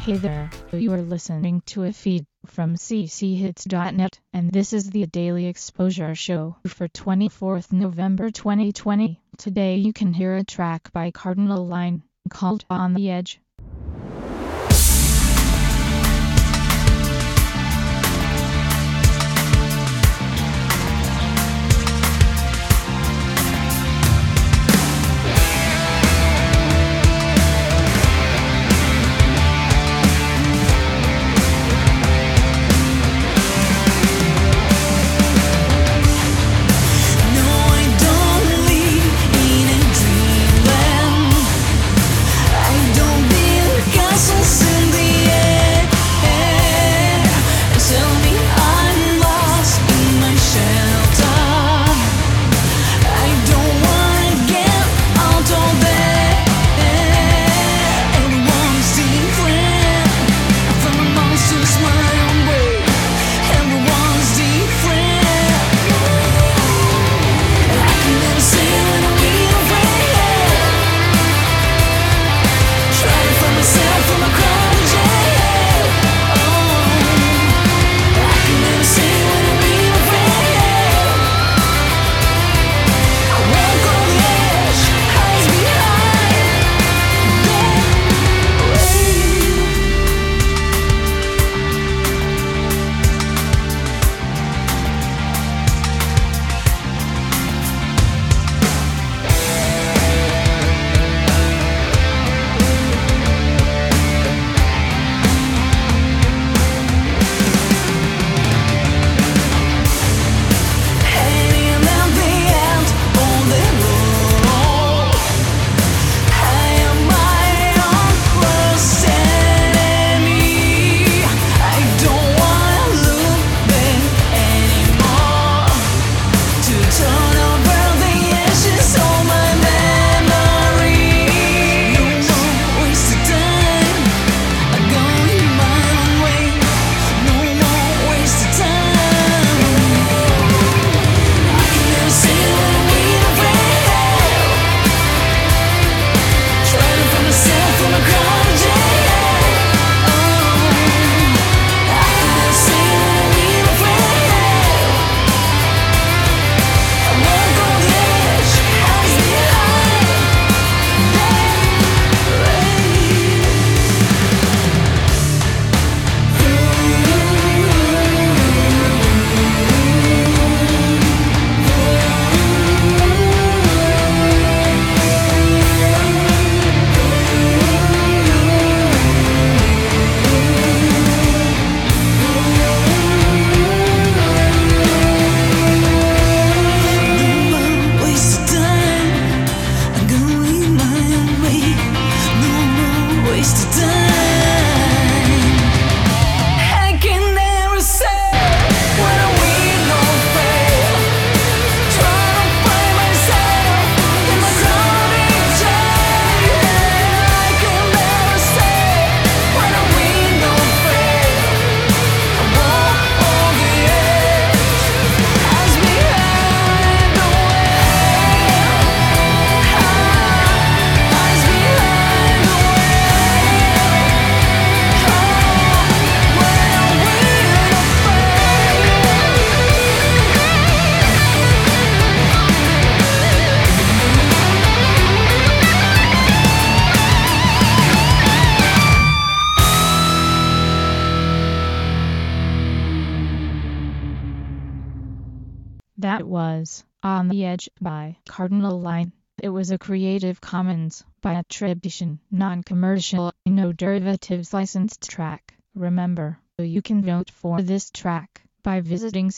Hey there, you are listening to a feed from cchits.net, and this is the Daily Exposure Show for 24th November 2020. Today you can hear a track by Cardinal Line called On the Edge. That was On the Edge by Cardinal Line. It was a Creative Commons by attribution, non-commercial, no derivatives licensed track. Remember, you can vote for this track by visiting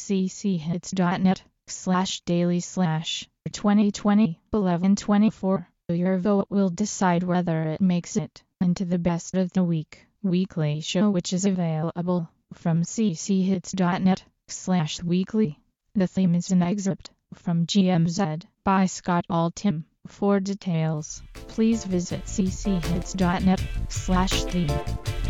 cchits.net/daily/2020-1124. Your vote will decide whether it makes it into the Best of the Week weekly show, which is available from cchits.net/weekly. The theme is an excerpt from GMZ by Scott Altham. For details, please visit cchits.net/theme.